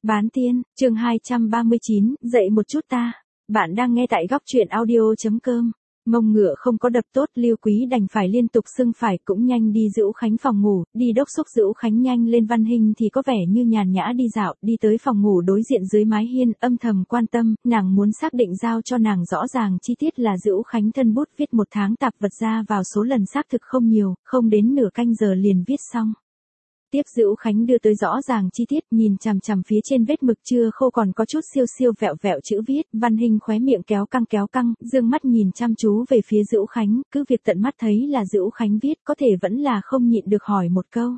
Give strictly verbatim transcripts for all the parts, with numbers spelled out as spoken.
Bán tiên, chương hai trăm ba mươi chín, dậy một chút ta. Bạn đang nghe tại góc truyện audio.com. Mông ngựa không có đập tốt, Lưu Quý đành phải liên tục xưng phải, cũng nhanh đi Dữu Khánh phòng ngủ, đi đốc xúc Dữu Khánh nhanh lên. Văn Hinh thì có vẻ như nhàn nhã đi dạo, đi tới phòng ngủ đối diện dưới mái hiên, âm thầm quan tâm, nàng muốn xác định giao cho nàng rõ ràng chi tiết là Dữu Khánh thân bút viết một tháng tạp vật ra vào số lần xác thực không nhiều, không đến nửa canh giờ liền viết xong. Tiếp Dữu Khánh đưa tới rõ ràng chi tiết, nhìn chằm chằm phía trên vết mực chưa khô còn có chút siêu siêu vẹo vẹo chữ viết. Văn Hinh khóe miệng kéo căng kéo căng, dương mắt nhìn chăm chú về phía Dữu Khánh, cứ việc tận mắt thấy là Dữu Khánh viết, có thể vẫn là không nhịn được hỏi một câu.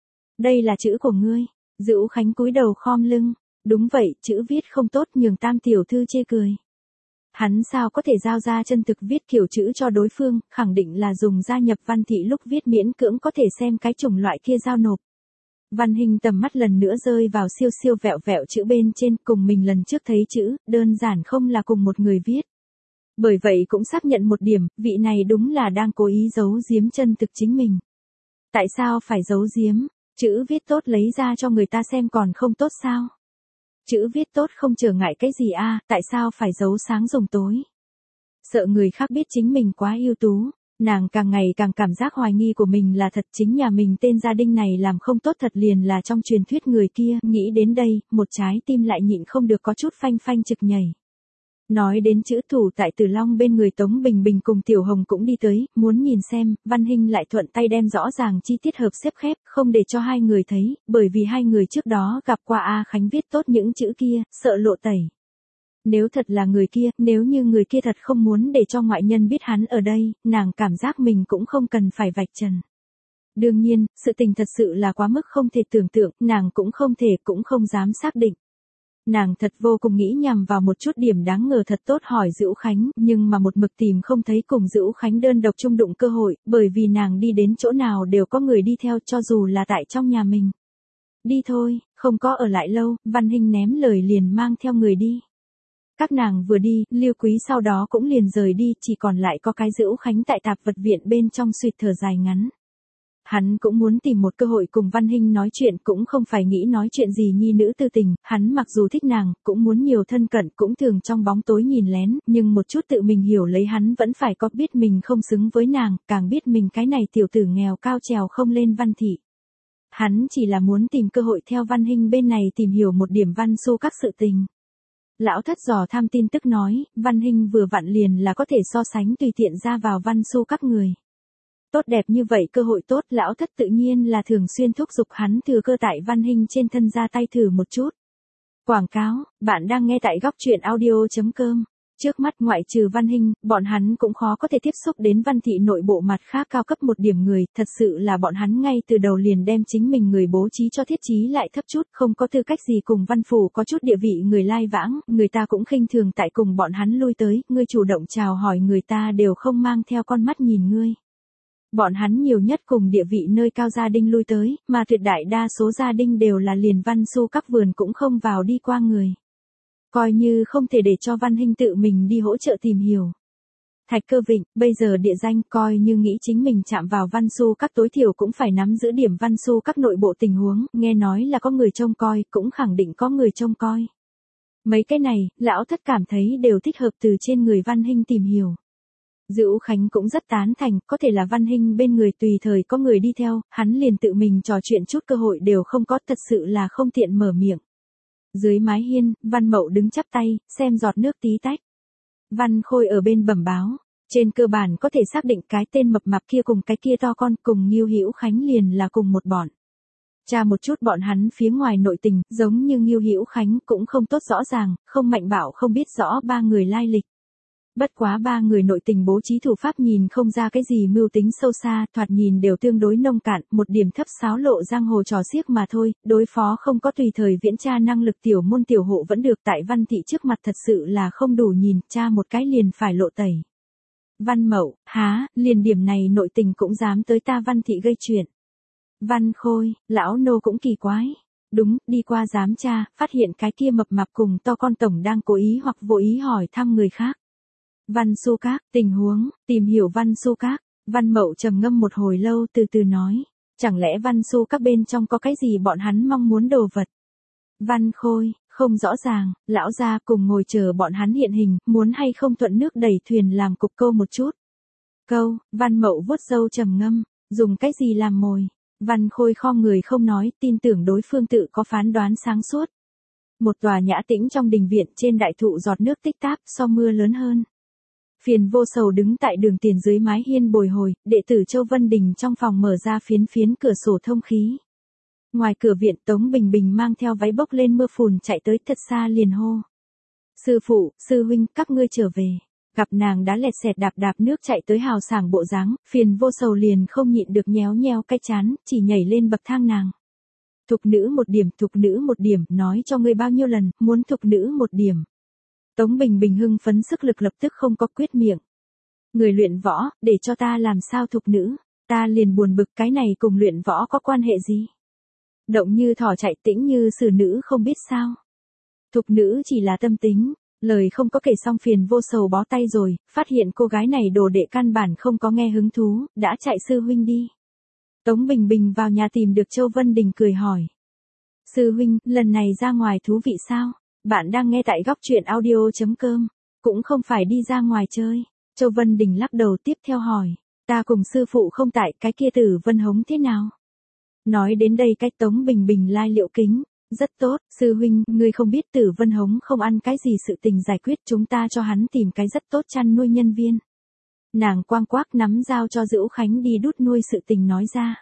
Đây là chữ của ngươi? Dữu Khánh cúi đầu khom lưng. Đúng vậy, chữ viết không tốt nhường Tam tiểu thư chê cười. Hắn sao có thể giao ra chân thực viết kiểu chữ cho đối phương, khẳng định là dùng gia nhập văn thị lúc viết miễn cưỡng có thể xem cái chủng loại kia giao nộp. Văn Hinh tầm mắt lần nữa rơi vào siêu siêu vẹo vẹo chữ bên trên, cùng mình lần trước thấy chữ, đơn giản không là cùng một người viết. Bởi vậy cũng xác nhận một điểm, vị này đúng là đang cố ý giấu giếm chân thực chính mình. Tại sao phải giấu giếm? Chữ viết tốt lấy ra cho người ta xem còn không tốt sao? Chữ viết tốt không trở ngại cái gì a, à, tại sao phải giấu sáng dùng tối? Sợ người khác biết chính mình quá ưu tú. Nàng càng ngày càng cảm giác hoài nghi của mình là thật, chính nhà mình tên gia đình này làm không tốt thật liền là trong truyền thuyết người kia. Nghĩ đến đây, một trái tim lại nhịn không được có chút phanh phanh trực nhảy. Nói đến chữ thủ tại Tử Long bên người Tống Bình Bình cùng Tiểu Hồng cũng đi tới, muốn nhìn xem. Văn Hinh lại thuận tay đem rõ ràng chi tiết hợp xếp khép, không để cho hai người thấy, bởi vì hai người trước đó gặp qua A Khánh viết tốt những chữ kia, sợ lộ tẩy. Nếu thật là người kia, nếu như người kia thật không muốn để cho ngoại nhân biết hắn ở đây, nàng cảm giác mình cũng không cần phải vạch trần. Đương nhiên, sự tình thật sự là quá mức không thể tưởng tượng, nàng cũng không thể, cũng không dám xác định. Nàng thật vô cùng nghĩ nhằm vào một chút điểm đáng ngờ thật tốt hỏi Dữu Khánh, nhưng mà một mực tìm không thấy cùng Dữu Khánh đơn độc chung đụng cơ hội, bởi vì nàng đi đến chỗ nào đều có người đi theo, cho dù là tại trong nhà mình. Đi thôi, không có ở lại lâu, Văn Hinh ném lời liền mang theo người đi. Các nàng vừa đi, Lưu Quý sau đó cũng liền rời đi, chỉ còn lại có cái Dữu Khánh tại tạp vật viện bên trong suýt thở dài ngắn. Hắn cũng muốn tìm một cơ hội cùng Văn Hinh nói chuyện, cũng không phải nghĩ nói chuyện gì nhi nữ tư tình, hắn mặc dù thích nàng, cũng muốn nhiều thân cận, cũng thường trong bóng tối nhìn lén, nhưng một chút tự mình hiểu lấy hắn vẫn phải có, biết mình không xứng với nàng, càng biết mình cái này tiểu tử nghèo cao trèo không lên văn thị. Hắn chỉ là muốn tìm cơ hội theo Văn Hinh bên này tìm hiểu một điểm văn xu các sự tình. Lão thất dò tham tin tức nói, Văn Hinh vừa vặn liền là có thể so sánh tùy tiện ra vào văn xu các người. Tốt đẹp như vậy cơ hội tốt, lão thất tự nhiên là thường xuyên thúc giục hắn thừa cơ tại Văn Hinh trên thân ra tay thử một chút. Quảng cáo, bạn đang nghe tại góc truyện audio.com. Trước mắt ngoại trừ Văn Hinh, bọn hắn cũng khó có thể tiếp xúc đến văn thị nội bộ mặt khác cao cấp một điểm người, thật sự là bọn hắn ngay từ đầu liền đem chính mình người bố trí cho thiết trí lại thấp chút, không có tư cách gì cùng văn phủ có chút địa vị người lai vãng, người ta cũng khinh thường tại cùng bọn hắn lui tới, ngươi chủ động chào hỏi người ta đều không mang theo con mắt nhìn ngươi. Bọn hắn nhiều nhất cùng địa vị nơi cao gia đình lui tới, mà tuyệt đại đa số gia đình đều là liền văn xu các vườn cũng không vào đi qua người. Coi như không thể để cho Văn Hinh tự mình đi hỗ trợ tìm hiểu. Thạch Cơ Vịnh, bây giờ địa danh, coi như nghĩ chính mình chạm vào văn xu các tối thiểu cũng phải nắm giữ điểm văn xu các nội bộ tình huống, nghe nói là có người trông coi, cũng khẳng định có người trông coi. Mấy cái này, lão thất cảm thấy đều thích hợp từ trên người Văn Hinh tìm hiểu. Dữu Khánh cũng rất tán thành, có thể là Văn Hinh bên người tùy thời có người đi theo, hắn liền tự mình trò chuyện chút cơ hội đều không có, thật sự là không tiện mở miệng. Dưới mái hiên, Văn Mậu đứng chắp tay, xem giọt nước tí tách. Văn Khôi ở bên bẩm báo, trên cơ bản có thể xác định cái tên mập mạp kia cùng cái kia to con cùng Ngưu Hữu Khánh liền là cùng một bọn. Tra một chút bọn hắn phía ngoài nội tình, giống như Ngưu Hữu Khánh cũng không tốt rõ ràng, không Mạnh Bảo không biết rõ ba người lai lịch. Bất quá ba người nội tình bố trí thủ pháp nhìn không ra cái gì mưu tính sâu xa, thoạt nhìn đều tương đối nông cạn, một điểm thấp xáo lộ giang hồ trò xiếc mà thôi, đối phó không có tùy thời viễn tra năng lực tiểu môn tiểu hộ vẫn được, tại Văn thị trước mặt thật sự là không đủ nhìn, tra một cái liền phải lộ tẩy. Văn Mậu, há, liền điểm này nội tình cũng dám tới ta Văn thị gây chuyện. Văn Khôi, lão nô cũng kỳ quái. Đúng, đi qua giám tra, phát hiện cái kia mập mạp cùng to con tổng đang cố ý hoặc vô ý hỏi thăm người khác. Văn xu các, tình huống, tìm hiểu văn xu các. Văn Mậu trầm ngâm một hồi lâu từ từ nói. Chẳng lẽ văn xu các bên trong có cái gì bọn hắn mong muốn đồ vật? Văn Khôi, không rõ ràng, lão gia cùng ngồi chờ bọn hắn hiện hình, muốn hay không thuận nước đẩy thuyền làm cục câu một chút. Câu, Văn Mậu vuốt râu trầm ngâm, dùng cái gì làm mồi? Văn Khôi khom người không nói, tin tưởng đối phương tự có phán đoán sáng suốt. Một tòa nhã tĩnh trong đình viện trên đại thụ giọt nước tích táp so mưa lớn hơn. Phiền Vô Sầu đứng tại đường tiền dưới mái hiên bồi hồi, đệ tử Châu Vân Đình trong phòng mở ra phiến phiến cửa sổ thông khí. Ngoài cửa viện Tống Bình Bình mang theo váy bốc lên mưa phùn chạy tới thật xa liền hô. Sư phụ, sư huynh, các ngươi trở về. Gặp nàng đã lẹt xẹt đạp đạp nước chạy tới hào sảng bộ dáng, Phiền Vô Sầu liền không nhịn được nhéo nhéo cái chán, chỉ nhảy lên bậc thang nàng. Thục nữ một điểm, thục nữ một điểm, nói cho ngươi bao nhiêu lần, muốn thục nữ một điểm. Tống Bình Bình hưng phấn sức lực lập tức không có quyết miệng. Người luyện võ, để cho ta làm sao thục nữ, ta liền buồn bực cái này cùng luyện võ có quan hệ gì. Động như thỏ chạy tĩnh như xử nữ không biết sao. Thục nữ chỉ là tâm tính, lời không có kể xong Phiền Vô Sầu bó tay rồi, phát hiện cô gái này đồ đệ căn bản không có nghe hứng thú, đã chạy sư huynh đi. Tống Bình Bình vào nhà tìm được Châu Vân Đình cười hỏi. Sư huynh, lần này ra ngoài thú vị sao? Bạn đang nghe tại góc truyện audio.com, cũng không phải đi ra ngoài chơi. Châu Vân Đình lắc đầu tiếp theo hỏi, ta cùng sư phụ không tại, cái kia Tử Vân Hống thế nào? Nói đến đây cách Tống Bình Bình lai liệu kính, rất tốt, sư huynh, ngươi không biết Tử Vân Hống không ăn cái gì sự tình giải quyết, chúng ta cho hắn tìm cái rất tốt chăn nuôi nhân viên. Nàng quang quác nắm dao cho Dữu Khánh đi đút nuôi sự tình nói ra.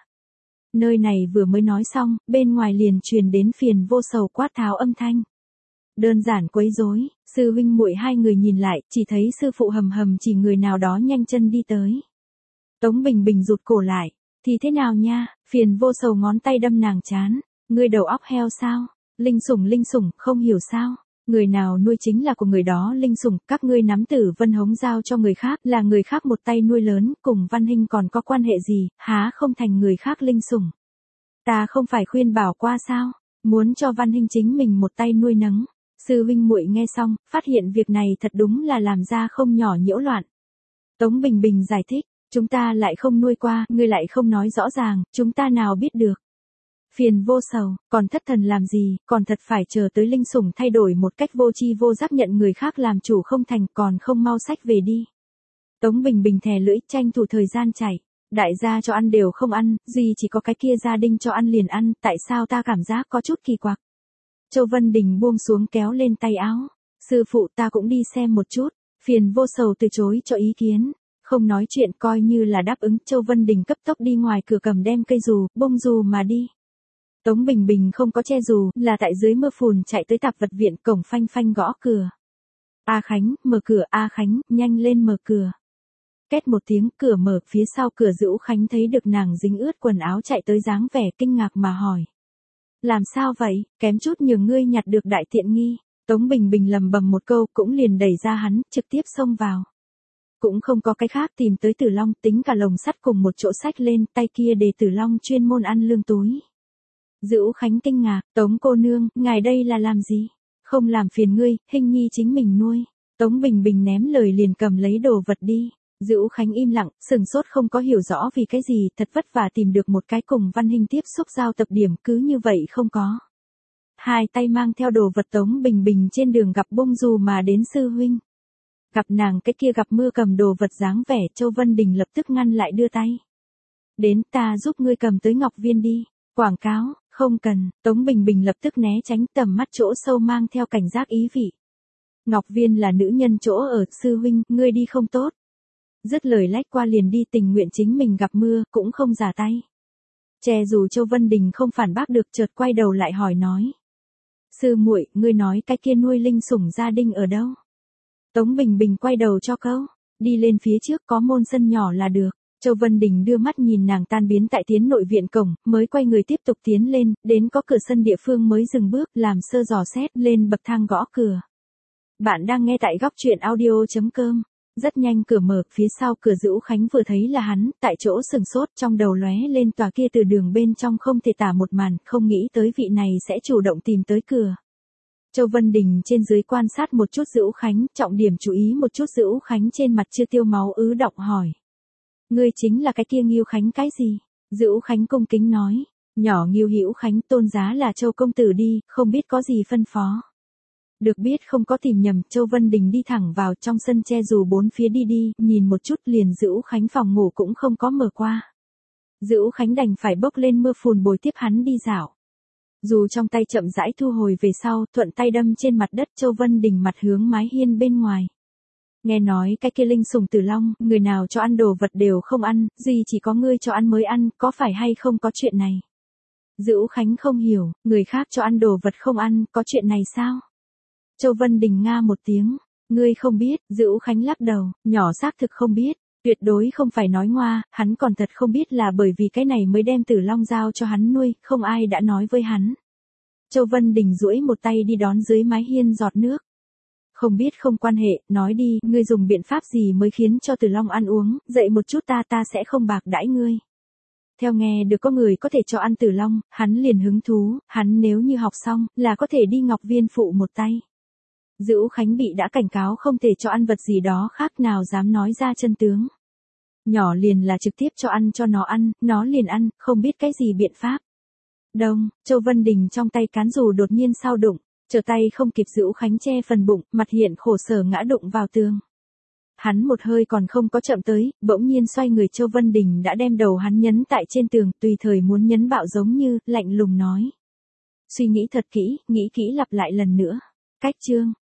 Nơi này vừa mới nói xong, bên ngoài liền truyền đến Phiền Vô Sầu quát tháo âm thanh. Đơn giản quấy rối, sư huynh muội hai người nhìn lại, chỉ thấy sư phụ hầm hầm chỉ người nào đó nhanh chân đi tới. Tống Bình Bình rụt cổ lại, thì thế nào nha? Phiền Vô Sầu ngón tay đâm nàng chán, ngươi đầu óc heo sao? Linh sủng linh sủng, không hiểu sao? Người nào nuôi chính là của người đó linh sủng, các ngươi nắm Tử Vân Hống giao cho người khác, là người khác một tay nuôi lớn, cùng Văn Hinh còn có quan hệ gì, há không thành người khác linh sủng. Ta không phải khuyên bảo qua sao? Muốn cho Văn Hinh chính mình một tay nuôi nấng. Sư huynh muội nghe xong, phát hiện việc này thật đúng là làm ra không nhỏ nhiễu loạn. Tống Bình Bình giải thích, chúng ta lại không nuôi qua, ngươi lại không nói rõ ràng, chúng ta nào biết được. Phiền Vô Sầu, còn thất thần làm gì, còn thật phải chờ tới linh sủng thay đổi một cách vô tri vô giác nhận người khác làm chủ không thành, còn không mau sách về đi. Tống Bình Bình thè lưỡi, tranh thủ thời gian chạy. Đại gia cho ăn đều không ăn, duy chỉ có cái kia gia đình cho ăn liền ăn, tại sao ta cảm giác có chút kỳ quặc. Châu Vân Đình buông xuống kéo lên tay áo. Sư phụ, ta cũng đi xem một chút. Phiền Vô Sầu từ chối cho ý kiến. Không nói chuyện coi như là đáp ứng. Châu Vân Đình cấp tốc đi ngoài cửa cầm đem cây dù, bông dù mà đi. Tống Bình Bình không có che dù, là tại dưới mưa phùn chạy tới tạp vật viện, cổng phanh phanh gõ cửa. A Khánh, mở cửa, A Khánh, nhanh lên mở cửa. Két một tiếng, cửa mở, phía sau cửa Dữu Khánh thấy được nàng dính ướt quần áo chạy tới dáng vẻ kinh ngạc mà hỏi. Làm sao vậy, kém chút nhường ngươi nhặt được đại tiện nghi. Tống Bình Bình lầm bầm một câu cũng liền đẩy ra hắn, trực tiếp xông vào. Cũng không có cái khác tìm tới Tử Long, tính cả lồng sắt cùng một chỗ sách lên, tay kia để Tử Long chuyên môn ăn lương túi. Dữu Khánh kinh ngạc, Tống cô nương, ngài đây là làm gì? Không làm phiền ngươi, Hinh nhi chính mình nuôi. Tống Bình Bình ném lời liền cầm lấy đồ vật đi. Dữu Khánh im lặng, sừng sốt không có hiểu rõ vì cái gì, thật vất vả tìm được một cái cùng Văn Hinh tiếp xúc giao tập điểm, cứ như vậy không có. Hai tay mang theo đồ vật Tống Bình Bình trên đường gặp bông dù mà đến sư huynh. Gặp nàng cái kia gặp mưa cầm đồ vật dáng vẻ, Châu Vân Đình lập tức ngăn lại đưa tay. Đến, ta giúp ngươi cầm tới Ngọc Viên đi. Quảng cáo, không cần, Tống Bình Bình lập tức né tránh, tầm mắt chỗ sâu mang theo cảnh giác ý vị. Ngọc Viên là nữ nhân chỗ ở, sư huynh, ngươi đi không tốt. Dứt lời lách qua liền đi, tình nguyện chính mình gặp mưa, cũng không giả tay. Che dù Châu Vân Đình không phản bác được, chợt quay đầu lại hỏi nói. Sư muội, ngươi nói cái kia nuôi linh sủng gia đình ở đâu? Tống Bình Bình quay đầu cho câu, đi lên phía trước có môn sân nhỏ là được. Châu Vân Đình đưa mắt nhìn nàng tan biến tại tiến nội viện cổng, mới quay người tiếp tục tiến lên, đến có cửa sân địa phương mới dừng bước, làm sơ dò xét, lên bậc thang gõ cửa. Bạn đang nghe tại góc truyện audio.com. Rất nhanh cửa mở, phía sau cửa Dữu Khánh vừa thấy là hắn, tại chỗ sừng sốt, trong đầu lóe lên tòa kia từ đường bên trong không thể tả một màn, không nghĩ tới vị này sẽ chủ động tìm tới cửa. Châu Vân Đình trên dưới quan sát một chút Dữu Khánh, trọng điểm chú ý một chút Dữu Khánh trên mặt chưa tiêu máu ứ động hỏi. Ngươi chính là cái kia Nghiêu Khánh cái gì? Dữu Khánh cung kính nói. Nhỏ Ngưu Hữu Khánh, tôn giá là Châu công tử đi, không biết có gì phân phó. Được biết không có tìm nhầm, Châu Vân Đình đi thẳng vào trong sân che dù bốn phía đi đi, nhìn một chút liền Dữ Khánh phòng ngủ cũng không có mở qua. Dữ Khánh đành phải bốc lên mưa phùn bồi tiếp hắn đi dạo. Dù trong tay chậm rãi thu hồi về sau, thuận tay đâm trên mặt đất, Châu Vân Đình mặt hướng mái hiên bên ngoài. Nghe nói cái kia linh sủng tử long, người nào cho ăn đồ vật đều không ăn, duy chỉ có ngươi cho ăn mới ăn, có phải hay không có chuyện này? Dữ Khánh không hiểu, người khác cho ăn đồ vật không ăn, có chuyện này sao? Châu Vân Đình nga một tiếng, ngươi không biết, Dữ Khánh lắc đầu, nhỏ xác thực không biết, tuyệt đối không phải nói ngoa, hắn còn thật không biết là bởi vì cái này mới đem tử long giao cho hắn nuôi, không ai đã nói với hắn. Châu Vân Đình duỗi một tay đi đón dưới mái hiên giọt nước. Không biết không quan hệ, nói đi, ngươi dùng biện pháp gì mới khiến cho tử long ăn uống, dậy một chút ta ta sẽ không bạc đãi ngươi. Theo nghe được có người có thể cho ăn tử long, hắn liền hứng thú, hắn nếu như học xong, là có thể đi Ngọc Viên phụ một tay. Dữ Khánh bị đã cảnh cáo không thể cho ăn vật gì đó khác, nào dám nói ra chân tướng. Nhỏ liền là trực tiếp cho ăn cho nó ăn, nó liền ăn, không biết cái gì biện pháp. Đông, Châu Vân Đình trong tay cán dù đột nhiên sao đụng, trở tay không kịp Dữ Khánh che phần bụng, mặt hiện khổ sở ngã đụng vào tường. Hắn một hơi còn không có chậm tới, bỗng nhiên xoay người, Châu Vân Đình đã đem đầu hắn nhấn tại trên tường, tùy thời muốn nhấn bạo giống như, lạnh lùng nói. Suy nghĩ thật kỹ, nghĩ kỹ lặp lại lần nữa. Cách chương.